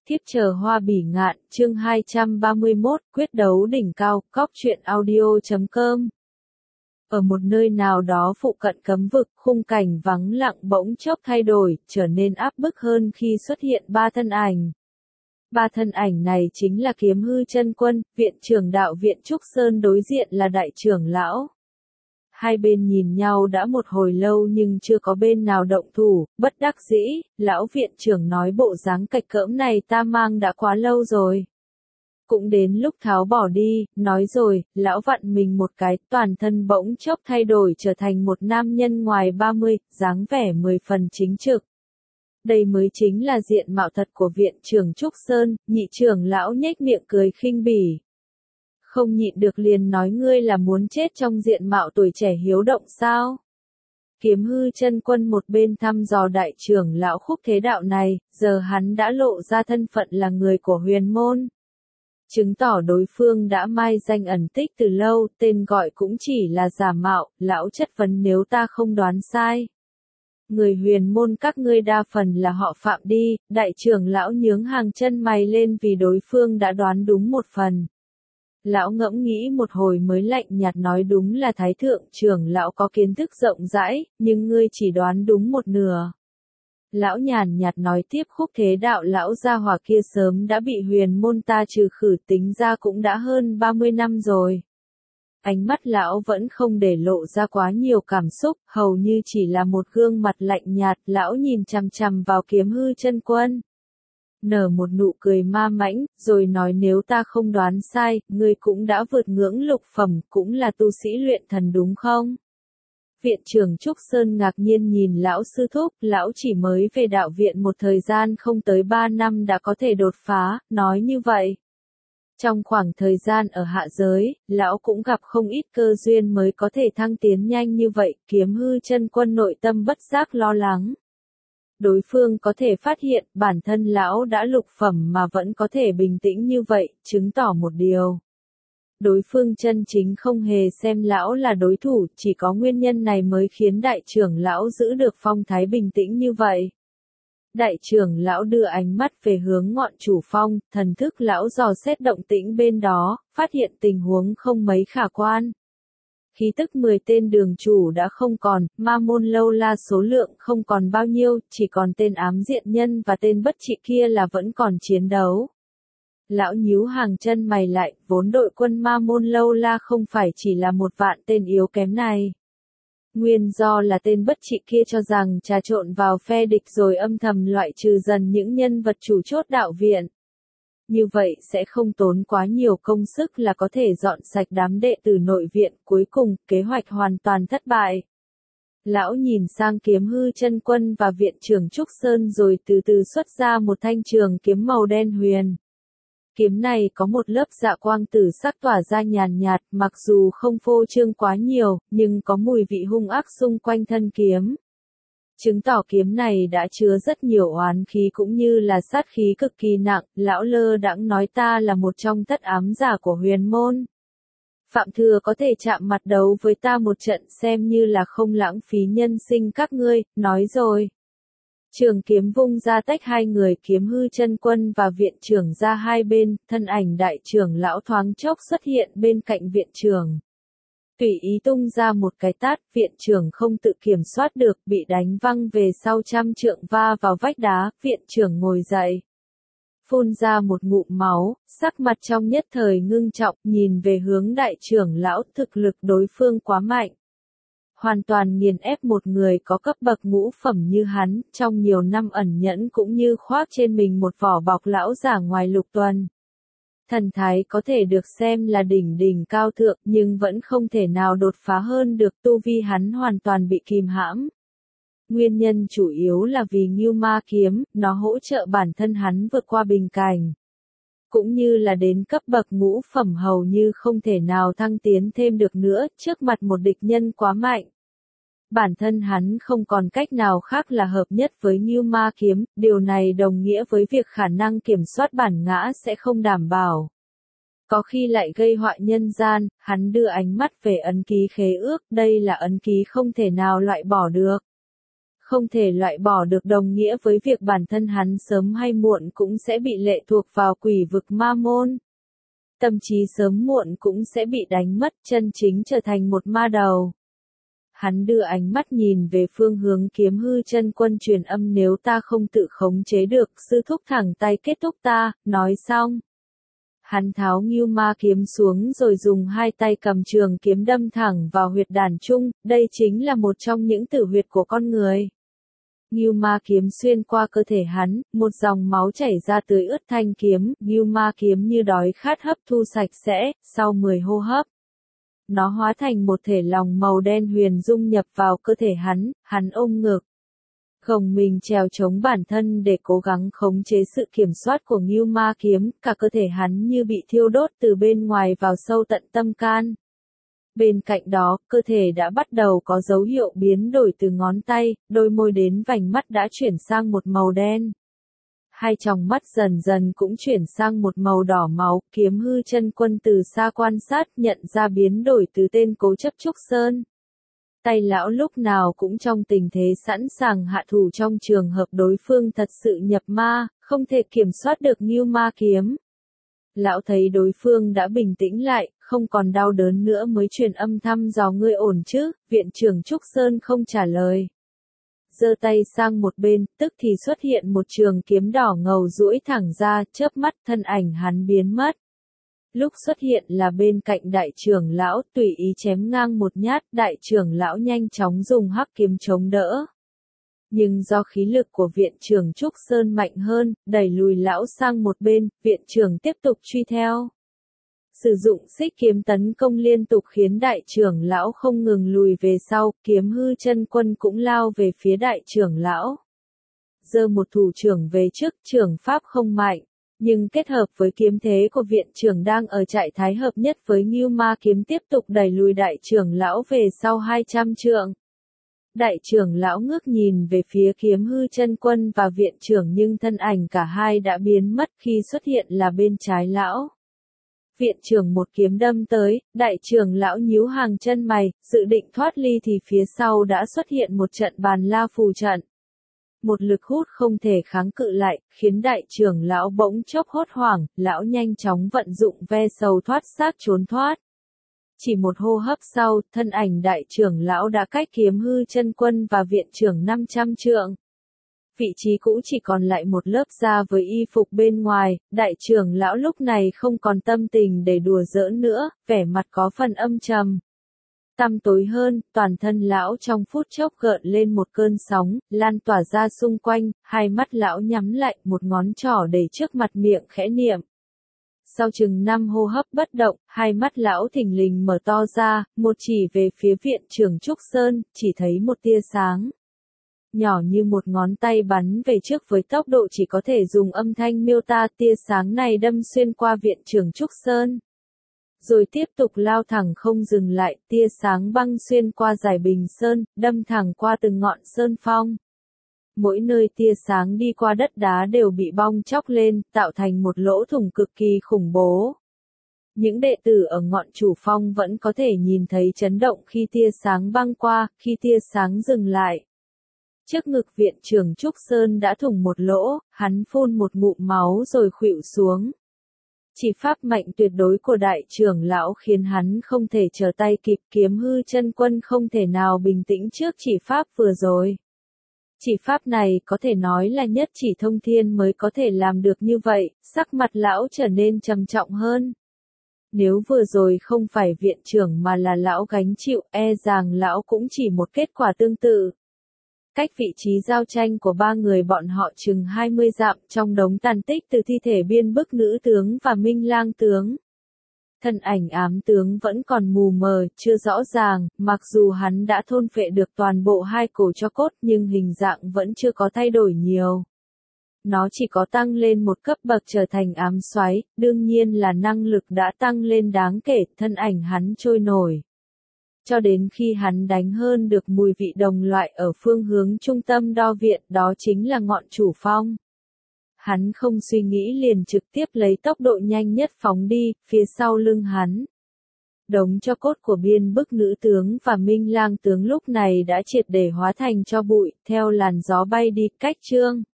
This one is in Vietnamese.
Thiếp chờ hoa bỉ ngạn, chương 231, quyết đấu đỉnh cao, cóc truyện audio.com. Ở một nơi nào đó phụ cận cấm vực, khung cảnh vắng lặng bỗng chốc thay đổi, trở nên áp bức hơn khi xuất hiện ba thân ảnh. Ba thân ảnh này chính là Kiếm Hư Chân Quân, viện trưởng đạo viện Trúc Sơn, đối diện là đại trưởng lão. Hai bên nhìn nhau đã một hồi lâu nhưng chưa có bên nào động thủ, bất đắc dĩ, lão viện trưởng nói bộ dáng cạch cỡm này ta mang đã quá lâu rồi. Cũng đến lúc tháo bỏ đi, nói rồi, lão vặn mình một cái, toàn thân bỗng chốc thay đổi trở thành một nam nhân ngoài 30, dáng vẻ 10 phần chính trực. Đây mới chính là diện mạo thật của viện trưởng Trúc Sơn, nhị trưởng lão nhếch miệng cười khinh bỉ. Không nhịn được liền nói ngươi là muốn chết trong diện mạo tuổi trẻ hiếu động sao? Kiếm Hư Chân Quân một bên thăm dò đại trưởng lão Khúc Thế Đạo này, giờ hắn đã lộ ra thân phận là người của huyền môn. Chứng tỏ đối phương đã mai danh ẩn tích từ lâu, tên gọi cũng chỉ là giả mạo, lão chất vấn nếu ta không đoán sai. Người huyền môn các ngươi đa phần là họ Phạm đi, đại trưởng lão nhướng hàng chân mày lên vì đối phương đã đoán đúng một phần. Lão ngẫm nghĩ một hồi mới lạnh nhạt nói đúng là thái thượng trưởng lão có kiến thức rộng rãi, nhưng ngươi chỉ đoán đúng một nửa. Lão nhàn nhạt nói tiếp Khúc Thế Đạo lão gia hỏa kia sớm đã bị huyền môn ta trừ khử, tính ra cũng đã hơn 30 năm rồi. Ánh mắt lão vẫn không để lộ ra quá nhiều cảm xúc, hầu như chỉ là một gương mặt lạnh nhạt, lão nhìn chằm chằm vào Kiếm Hư Chân Quân. Nở một nụ cười ma mãnh, rồi nói nếu ta không đoán sai, ngươi cũng đã vượt ngưỡng lục phẩm, cũng là tu sĩ luyện thần đúng không? Viện trưởng Trúc Sơn ngạc nhiên nhìn lão sư thúc, lão chỉ mới về đạo viện một thời gian không tới 3 năm đã có thể đột phá, nói như vậy. Trong khoảng thời gian ở hạ giới, lão cũng gặp không ít cơ duyên mới có thể thăng tiến nhanh như vậy, Kiếm Hư Chân Quân nội tâm bất giác lo lắng. Đối phương có thể phát hiện bản thân lão đã lục phẩm mà vẫn có thể bình tĩnh như vậy, chứng tỏ một điều. Đối phương chân chính không hề xem lão là đối thủ, chỉ có nguyên nhân này mới khiến đại trưởng lão giữ được phong thái bình tĩnh như vậy. Đại trưởng lão đưa ánh mắt về hướng ngọn chủ phong, thần thức lão dò xét động tĩnh bên đó, phát hiện tình huống không mấy khả quan. Khí tức 10 tên đường chủ đã không còn, ma môn lâu la số lượng không còn bao nhiêu, chỉ còn tên ám diện nhân và tên bất trị kia là vẫn còn chiến đấu. Lão nhíu hàng chân mày lại, vốn đội quân ma môn lâu la không phải chỉ là một vạn tên yếu kém này. Nguyên do là tên bất trị kia cho rằng trà trộn vào phe địch rồi âm thầm loại trừ dần những nhân vật chủ chốt đạo viện. Như vậy sẽ không tốn quá nhiều công sức là có thể dọn sạch đám đệ tử nội viện, cuối cùng kế hoạch hoàn toàn thất bại. Lão nhìn sang Kiếm Hư Chân Quân và viện trưởng Trúc Sơn rồi từ từ xuất ra một thanh trường kiếm màu đen huyền. Kiếm này có một lớp dạ quang tử sắc tỏa ra nhàn nhạt, mặc dù không phô trương quá nhiều, nhưng có mùi vị hung ác xung quanh thân kiếm. Chứng tỏ kiếm này đã chứa rất nhiều oán khí cũng như là sát khí cực kỳ nặng, lão lơ đãng nói ta là một trong thất ám giả của huyền môn. Phạm thừa có thể chạm mặt đấu với ta một trận xem như là không lãng phí nhân sinh các ngươi, nói rồi. Trường kiếm vung ra tách hai người, Kiếm Hư Chân Quân và viện trưởng ra hai bên, thân ảnh đại trưởng lão thoáng chốc xuất hiện bên cạnh viện trưởng. Tùy ý tung ra một cái tát, viện trưởng không tự kiểm soát được, bị đánh văng về sau 100 trượng va vào vách đá, viện trưởng ngồi dậy. Phun ra một ngụm máu, sắc mặt trong nhất thời ngưng trọng, nhìn về hướng đại trưởng lão, thực lực đối phương quá mạnh. Hoàn toàn nghiền ép một người có cấp bậc ngũ phẩm như hắn, trong nhiều năm ẩn nhẫn cũng như khoác trên mình một vỏ bọc lão giả ngoài lục tuần. Thần thái có thể được xem là đỉnh cao thượng nhưng vẫn không thể nào đột phá hơn được, tu vi hắn hoàn toàn bị kìm hãm. Nguyên nhân chủ yếu là vì Ngưu Ma kiếm, nó hỗ trợ bản thân hắn vượt qua bình cảnh. Cũng như là đến cấp bậc ngũ phẩm hầu như không thể nào thăng tiến thêm được nữa, trước mặt một địch nhân quá mạnh. Bản thân hắn không còn cách nào khác là hợp nhất với Ngưu Ma kiếm, điều này đồng nghĩa với việc khả năng kiểm soát bản ngã sẽ không đảm bảo. Có khi lại gây họa nhân gian, hắn đưa ánh mắt về ấn ký khế ước, đây là ấn ký không thể nào loại bỏ được. không thể loại bỏ được đồng nghĩa với việc bản thân hắn sớm hay muộn cũng sẽ bị lệ thuộc vào quỷ vực ma môn. Tâm trí sớm muộn cũng sẽ bị đánh mất, chân chính trở thành một ma đầu. Hắn đưa ánh mắt nhìn về phương hướng Kiếm Hư Chân Quân truyền âm, nếu ta không tự khống chế được, sư thúc thẳng tay kết thúc ta, nói xong. Hắn tháo Ngưu Ma kiếm xuống rồi dùng hai tay cầm trường kiếm đâm thẳng vào huyệt đàn trung, đây chính là một trong những tử huyệt của con người. Ngưu Ma kiếm xuyên qua cơ thể hắn, một dòng máu chảy ra tưới ướt thanh kiếm, Ngưu Ma kiếm như đói khát hấp thu sạch sẽ, sau 10 hô hấp. Nó hóa thành một thể lòng màu đen huyền dung nhập vào cơ thể hắn ôm ngực. Gồng mình trèo chống bản thân để cố gắng khống chế sự kiểm soát của Ngưu Ma kiếm, cả cơ thể hắn như bị thiêu đốt từ bên ngoài vào sâu tận tâm can. Bên cạnh đó, cơ thể đã bắt đầu có dấu hiệu biến đổi, từ ngón tay, đôi môi đến vành mắt đã chuyển sang một màu đen. Hai tròng mắt dần dần cũng chuyển sang một màu đỏ máu. Kiếm Hư Chân Quân từ xa quan sát nhận ra biến đổi từ tên cố chấp Trúc Sơn. Tay lão lúc nào cũng trong tình thế sẵn sàng hạ thủ trong trường hợp đối phương thật sự nhập ma, không thể kiểm soát được Ngưu Ma kiếm. Lão thấy đối phương đã bình tĩnh lại, không còn đau đớn nữa mới truyền âm thăm dò, ngươi ổn chứ? Viện trưởng Trúc Sơn không trả lời. Giơ tay sang một bên, tức thì xuất hiện một trường kiếm đỏ ngầu duỗi thẳng ra, chớp mắt thân ảnh hắn biến mất. Lúc xuất hiện là bên cạnh đại trưởng lão, tùy ý chém ngang một nhát, đại trưởng lão nhanh chóng dùng hắc kiếm chống đỡ. Nhưng do khí lực của viện trưởng Trúc Sơn mạnh hơn, đẩy lùi lão sang một bên, viện trưởng tiếp tục truy theo. Sử dụng xích kiếm tấn công liên tục khiến đại trưởng lão không ngừng lùi về sau, Kiếm Hư Chân Quân cũng lao về phía đại trưởng lão. Giơ một thủ trưởng về trước, trưởng pháp không mạnh, nhưng kết hợp với kiếm thế của viện trưởng đang ở trạng thái hợp nhất với Ngưu Ma kiếm tiếp tục đẩy lùi đại trưởng lão về sau 200 trượng. Đại trưởng lão ngước nhìn về phía Kiếm Hư Chân Quân và viện trưởng nhưng thân ảnh cả hai đã biến mất, khi xuất hiện là bên trái lão. Viện trưởng một kiếm đâm tới, đại trưởng lão nhíu hàng chân mày, dự định thoát ly thì phía sau đã xuất hiện một trận bàn la phù trận. Một lực hút không thể kháng cự lại, khiến đại trưởng lão bỗng chốc hốt hoảng, lão nhanh chóng vận dụng ve sầu thoát xác trốn thoát. Chỉ một hô hấp sau, thân ảnh đại trưởng lão đã cách Kiếm Hư Chân Quân và viện trưởng 500 trượng. Vị trí cũ chỉ còn lại một lớp da với y phục bên ngoài, đại trưởng lão lúc này không còn tâm tình để đùa giỡn nữa, vẻ mặt có phần âm trầm. Tăm tối hơn, toàn thân lão trong phút chốc gợn lên một cơn sóng, lan tỏa ra xung quanh, hai mắt lão nhắm lại, một ngón trỏ để trước mặt miệng khẽ niệm. Sau chừng 5 hô hấp bất động, hai mắt lão thình lình mở to ra, một chỉ về phía viện trưởng Trúc Sơn, chỉ thấy một tia sáng nhỏ như một ngón tay bắn về trước với tốc độ chỉ có thể dùng âm thanh miêu tả, tia sáng này đâm xuyên qua viện trưởng Trúc Sơn. Rồi tiếp tục lao thẳng không dừng lại, tia sáng băng xuyên qua dải bình sơn, đâm thẳng qua từng ngọn sơn phong. Mỗi nơi tia sáng đi qua đất đá đều bị bong chóc lên, tạo thành một lỗ thủng cực kỳ khủng bố. Những đệ tử ở ngọn chủ phong vẫn có thể nhìn thấy chấn động khi tia sáng băng qua, khi tia sáng dừng lại. Trước ngực viện trưởng Trúc Sơn đã thủng một lỗ, hắn phun một ngụm máu rồi khuỵu xuống. Chỉ pháp mạnh tuyệt đối của đại trưởng lão khiến hắn không thể trở tay kịp, Kiếm Hư Chân Quân không thể nào bình tĩnh trước chỉ pháp vừa rồi. Chỉ pháp này có thể nói là nhất chỉ thông thiên mới có thể làm được như vậy, sắc mặt lão trở nên trầm trọng hơn. Nếu vừa rồi không phải viện trưởng mà là lão gánh chịu, e rằng lão cũng chỉ một kết quả tương tự. Cách vị trí giao tranh của ba người bọn họ chừng 20 dặm, trong đống tàn tích từ thi thể biên bức nữ tướng và minh lang tướng. Thân ảnh ám tướng vẫn còn mù mờ, chưa rõ ràng, mặc dù hắn đã thôn phệ được toàn bộ hai cổ tro cốt nhưng hình dạng vẫn chưa có thay đổi nhiều. Nó chỉ có tăng lên một cấp bậc trở thành ám xoáy, đương nhiên là năng lực đã tăng lên đáng kể, thân ảnh hắn trôi nổi. Cho đến khi hắn đánh hơn được mùi vị đồng loại ở phương hướng trung tâm đo viện, đó chính là ngọn chủ phong. Hắn không suy nghĩ liền trực tiếp lấy tốc độ nhanh nhất phóng đi, phía sau lưng hắn. Đống tro cốt của Biên Bức Nữ tướng và Minh Lang tướng lúc này đã triệt để hóa thành tro bụi, theo làn gió bay đi. Cách chương